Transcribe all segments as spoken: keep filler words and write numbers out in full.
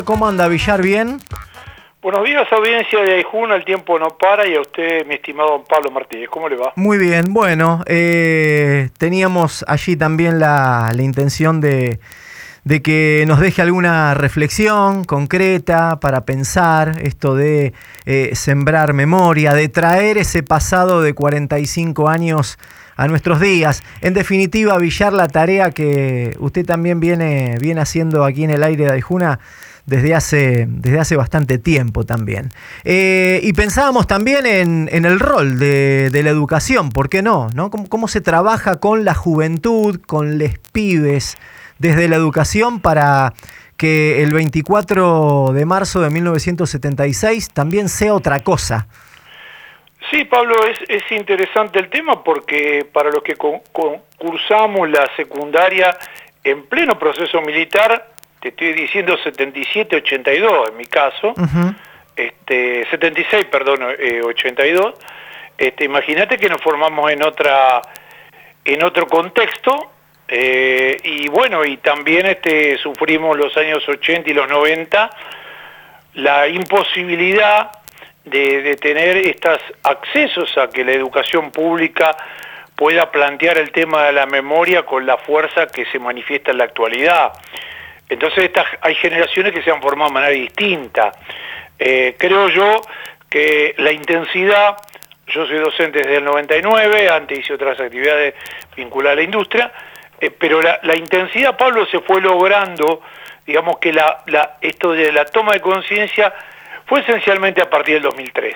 ¿Cómo anda, Villar? ¿Bien? Buenos días, audiencia de Aijuna, el tiempo no para, y a usted, mi estimado don Pablo Martínez, ¿cómo le va? Muy bien, bueno, eh, teníamos allí también la, la intención de, de que nos deje alguna reflexión concreta para pensar esto de eh, sembrar memoria, de traer ese pasado de cuarenta y cinco años a nuestros días. En definitiva, Villar, la tarea que usted también viene, viene haciendo aquí en el aire de Aijuna desde hace, desde hace bastante tiempo también. Eh, y pensábamos también en, en el rol de, de la educación, ¿por qué no? ¿no? ¿Cómo, cómo se trabaja con la juventud, con les pibes, desde la educación para que el veinticuatro de marzo de mil novecientos setenta y seis también sea otra cosa? Sí, Pablo, es, es interesante el tema porque para los que con, con, cursamos la secundaria en pleno proceso militar, te estoy diciendo setenta y siete ochenta y dos en mi caso, uh-huh. este, setenta y seis, perdón, eh, ochenta y dos, este, imagínate que nos formamos en otra en otro contexto, eh, y bueno, y también este, sufrimos los años ochenta y los noventa la imposibilidad de, de tener estos accesos a que la educación pública pueda plantear el tema de la memoria con la fuerza que se manifiesta en la actualidad. Entonces estas, hay generaciones que se han formado de manera distinta. Eh, creo yo que la intensidad, yo soy docente desde el noventa y nueve, antes hice otras actividades vinculadas a la industria, eh, pero la, la intensidad, Pablo, se fue logrando, digamos que la, la, esto de la toma de conciencia fue esencialmente a partir del dos mil tres.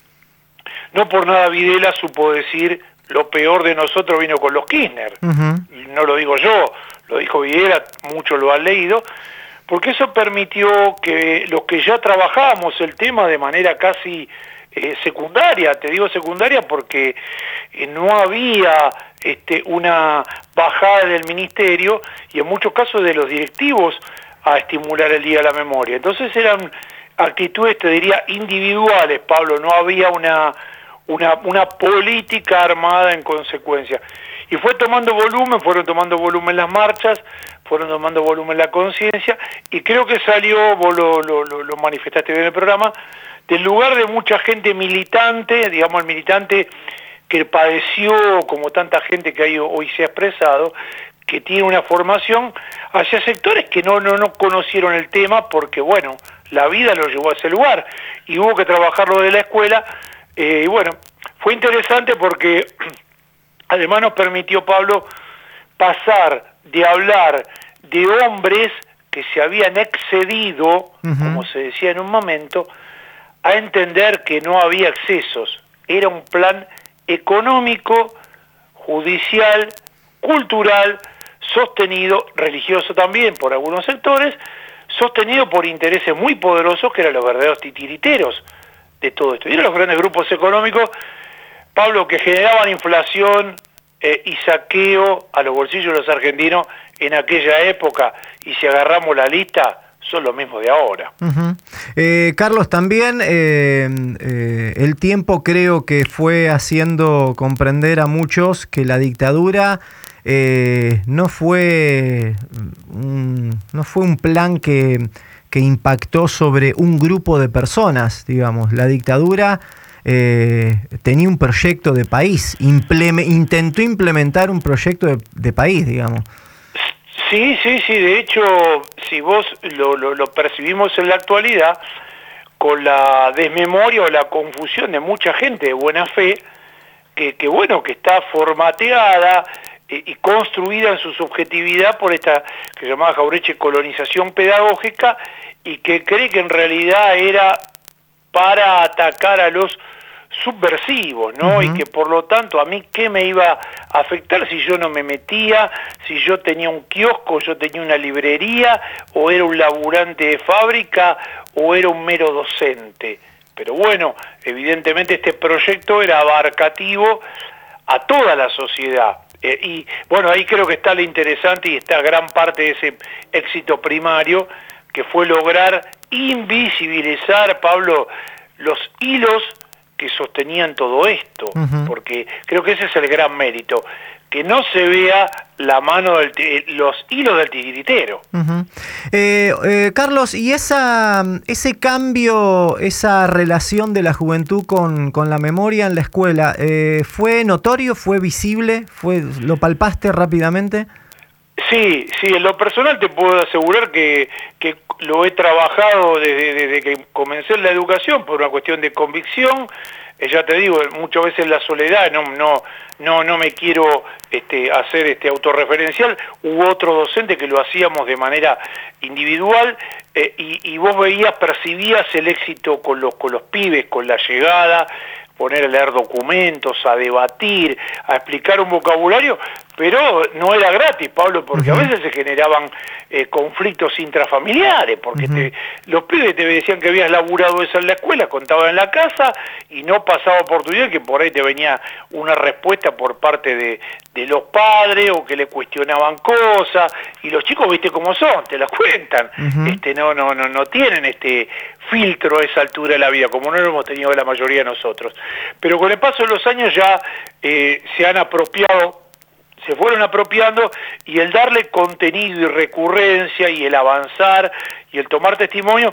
No por nada Videla supo decir lo peor de nosotros vino con los Kirchner. Uh-huh. No lo digo yo, lo dijo Videla, muchos lo han leído, porque eso permitió que los que ya trabajábamos el tema de manera casi eh, secundaria, te digo secundaria porque eh, no había este, una bajada del ministerio y en muchos casos de los directivos a estimular el Día de la Memoria. Entonces eran actitudes, te diría, individuales, Pablo, no había una, una, una política armada en consecuencia. Y fue tomando volumen, fueron tomando volumen las marchas, fueron tomando volumen la conciencia, y creo que salió, vos lo, lo, lo manifestaste bien en el programa, del lugar de mucha gente militante, digamos el militante que padeció, como tanta gente que hay, hoy se ha expresado, que tiene una formación hacia sectores que no, no, no conocieron el tema porque, bueno, la vida lo llevó a ese lugar y hubo que trabajarlo de la escuela. Eh, y bueno, fue interesante porque además nos permitió, Pablo, pasar de hablar de hombres que se habían excedido, uh-huh. como se decía en un momento, a entender que no había excesos. Era un plan económico, judicial, cultural, sostenido, religioso también por algunos sectores, sostenido por intereses muy poderosos que eran los verdaderos titiriteros de todo esto. Y eran los grandes grupos económicos, Pablo, que generaban inflación eh, y saqueo a los bolsillos de los argentinos en aquella época, y si agarramos la lista, son los mismos de ahora. Uh-huh. eh, Carlos, también eh, eh, el tiempo creo que fue haciendo comprender a muchos que la dictadura eh, no fue un, no fue un plan que, que impactó sobre un grupo de personas, digamos. La dictadura eh, tenía un proyecto de país, impleme, intentó implementar un proyecto de, de país, digamos. Sí, sí, sí, de hecho, si vos lo, lo, lo percibimos en la actualidad, con la desmemoria o la confusión de mucha gente de buena fe, que, que bueno, que está formateada eh, y construida en su subjetividad por esta, que se llamaba Jaureche, colonización pedagógica, y que cree que en realidad era para atacar a los subversivos, ¿no? Uh-huh. Y que por lo tanto a mí qué me iba a afectar si yo no me metía, si yo tenía un kiosco, yo tenía una librería, o era un laburante de fábrica, o era un mero docente. Pero bueno, evidentemente este proyecto era abarcativo a toda la sociedad. Eh, y bueno, ahí creo que está lo interesante y está gran parte de ese éxito primario, que fue lograr invisibilizar, Pablo, los hilos que sostenían todo esto, uh-huh. porque creo que ese es el gran mérito, que no se vea la mano, del, los hilos del titiritero. Uh-huh. eh, eh, Carlos, ¿y esa, ese cambio, esa relación de la juventud con, con la memoria en la escuela, eh, fue notorio, fue visible, fue, lo palpaste rápidamente? Sí, sí, en lo personal te puedo asegurar que, que lo he trabajado desde, desde que comencé en la educación por una cuestión de convicción. Eh, ya te digo, muchas veces la soledad, no no no no me quiero este, hacer este autorreferencial, hubo otro docente que lo hacíamos de manera individual, eh, y, y vos veías, percibías el éxito con los, con los pibes, con la llegada, poner a leer documentos, a debatir, a explicar un vocabulario, pero no era gratis, Pablo, porque uh-huh. a veces se generaban eh, conflictos intrafamiliares, porque uh-huh. te, los pibes te decían que habías laburado eso en la escuela, contaban en la casa, y no pasaba oportunidad que por ahí te venía una respuesta por parte de, de los padres, o que le cuestionaban cosas, y los chicos, viste cómo son, te las cuentan, uh-huh. este no no no no tienen este filtro a esa altura de la vida, como no lo hemos tenido la mayoría de nosotros. Pero con el paso de los años ya eh, se han apropiado, se fueron apropiando, y el darle contenido y recurrencia, y el avanzar, y el tomar testimonio,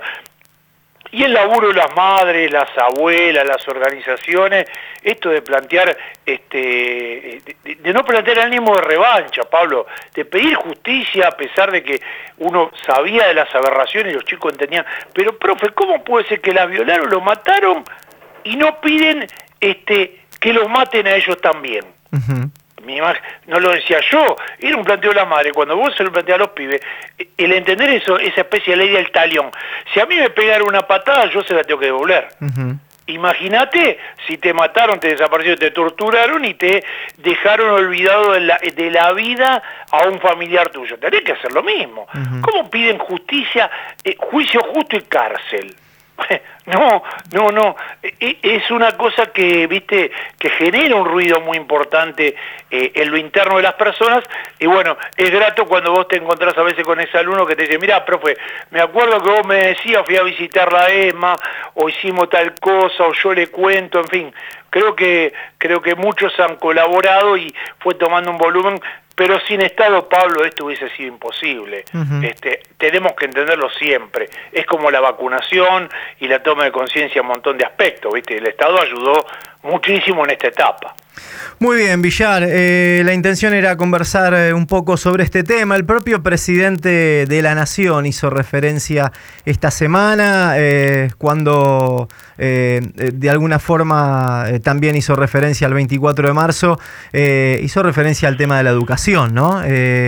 y el laburo de las madres, las abuelas, las organizaciones, esto de plantear, este, de, de no plantear ánimo de revancha, Pablo, de pedir justicia a pesar de que uno sabía de las aberraciones y los chicos entendían, pero profe, ¿cómo puede ser que la violaron, lo mataron y no piden este, que los maten a ellos también? Uh-huh. Mi imagen, no lo decía yo, era un planteo de la madre. Cuando vos se lo planteas a los pibes, el entender eso, esa especie de ley del talión, si a mí me pegaron una patada, yo se la tengo que devolver. Uh-huh. Imagínate si te mataron, te desaparecieron, te torturaron y te dejaron olvidado de la, de la vida a un familiar tuyo. Tendría que hacer lo mismo. Uh-huh. ¿Cómo piden justicia, eh, juicio justo y cárcel? No, no, no, es una cosa que, viste, que genera un ruido muy importante eh, en lo interno de las personas, y bueno, es grato cuando vos te encontrás a veces con ese alumno que te dice, mirá, profe, me acuerdo que vos me decías, fui a visitar la ESMA, o hicimos tal cosa, o yo le cuento, en fin, creo que, creo que muchos han colaborado y fue tomando un volumen. Pero sin Estado, Pablo, esto hubiese sido imposible. Uh-huh. Este, tenemos que entenderlo siempre. Es como la vacunación y la toma de conciencia en un montón de aspectos, ¿viste? El Estado ayudó muchísimo en esta etapa. Muy bien, Villar. Eh, la intención era conversar eh, un poco sobre este tema. El propio presidente de la Nación hizo referencia esta semana, eh, cuando eh, de alguna forma eh, también hizo referencia al veinticuatro de marzo, eh, hizo referencia al tema de la educación, ¿no? Eh,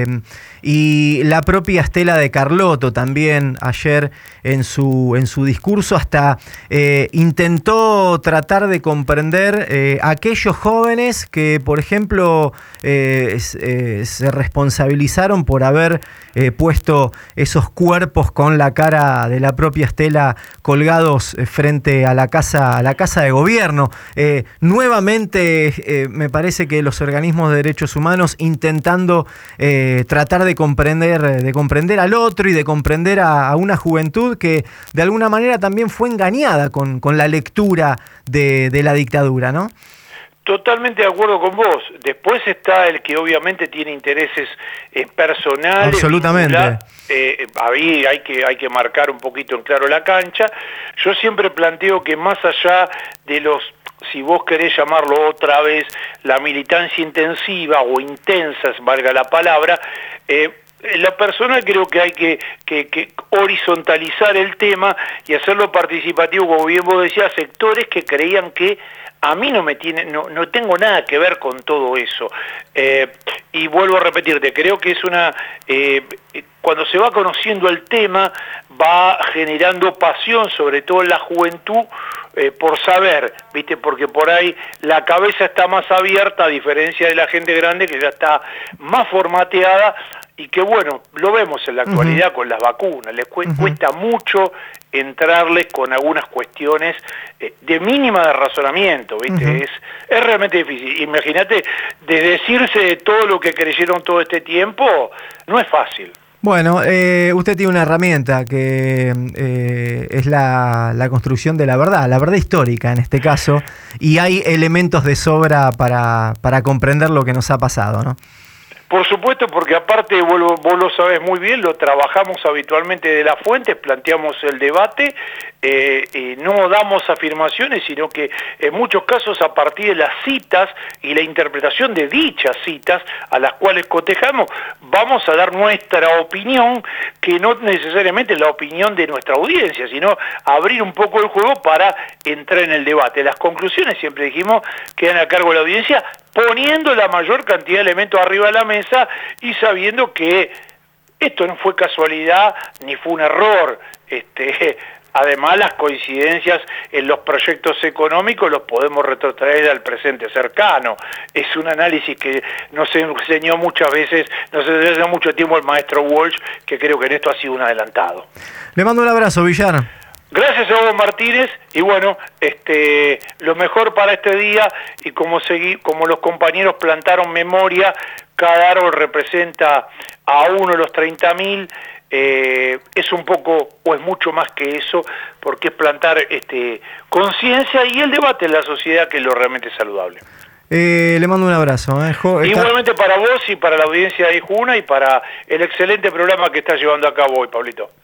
y la propia Estela de Carlotto también ayer en su, en su discurso hasta eh, intentó tratar de comprender eh, aquellos jóvenes que, por ejemplo, eh, eh, se responsabilizaron por haber eh, puesto esos cuerpos con la cara de la propia Estela colgados eh, frente a la casa, a la casa de gobierno. Eh, nuevamente eh, me parece que los organismos de derechos humanos intentando eh, tratar de comprender, de comprender al otro y de comprender a, a una juventud que de alguna manera también fue engañada con, con la lectura de, de la dictadura, ¿no? Totalmente de acuerdo con vos. Después está el que obviamente tiene intereses eh, personales. Absolutamente. Eh, ahí hay que, hay que marcar un poquito en claro la cancha. Yo siempre planteo que más allá de los, si vos querés llamarlo otra vez, la militancia intensiva o intensas, valga la palabra, eh, en lo personal creo que hay que, que, que horizontalizar el tema y hacerlo participativo, como bien vos decías, sectores que creían que a mí no me tiene, no, no tengo nada que ver con todo eso. Eh, y vuelvo a repetirte, creo que es una, eh, cuando se va conociendo el tema, va generando pasión, sobre todo en la juventud, eh, por saber, ¿viste? Porque por ahí la cabeza está más abierta, a diferencia de la gente grande que ya está más formateada, y que bueno, lo vemos en la actualidad uh-huh. con las vacunas, les cu- uh-huh. cuesta mucho entrarles con algunas cuestiones eh, de mínima de razonamiento, ¿viste? Uh-huh. Es, es realmente difícil. Imagínate, de decirse de todo lo que creyeron todo este tiempo, no es fácil. Bueno, eh, usted tiene una herramienta que eh, es la, la construcción de la verdad, la verdad histórica en este caso, y hay elementos de sobra para, para comprender lo que nos ha pasado, ¿no? Por supuesto, porque aparte, vos lo, vos lo sabés muy bien, lo trabajamos habitualmente de las fuentes, planteamos el debate, eh, y no damos afirmaciones, sino que en muchos casos a partir de las citas y la interpretación de dichas citas a las cuales cotejamos, vamos a dar nuestra opinión, que no necesariamente es la opinión de nuestra audiencia, sino abrir un poco el juego para entrar en el debate. Las conclusiones, siempre dijimos, quedan a cargo de la audiencia, poniendo la mayor cantidad de elementos arriba de la mesa y sabiendo que esto no fue casualidad ni fue un error. Este, además, las coincidencias en los proyectos económicos los podemos retrotraer al presente cercano. Es un análisis que nos enseñó muchas veces, nos enseñó mucho tiempo el maestro Walsh, que creo que en esto ha sido un adelantado. Le mando un abrazo, Villar. Gracias a vos, Martínez, y bueno, este, lo mejor para este día, y como, seguí, como los compañeros plantaron memoria, cada árbol representa a uno de los treinta mil, eh, es un poco, o es mucho más que eso, porque es plantar este, conciencia y el debate en la sociedad, que es lo realmente saludable. Eh, le mando un abrazo. ¿eh? Jo, está... Igualmente para vos y para la audiencia de Juna y para el excelente programa que está llevando a cabo hoy, Pablito.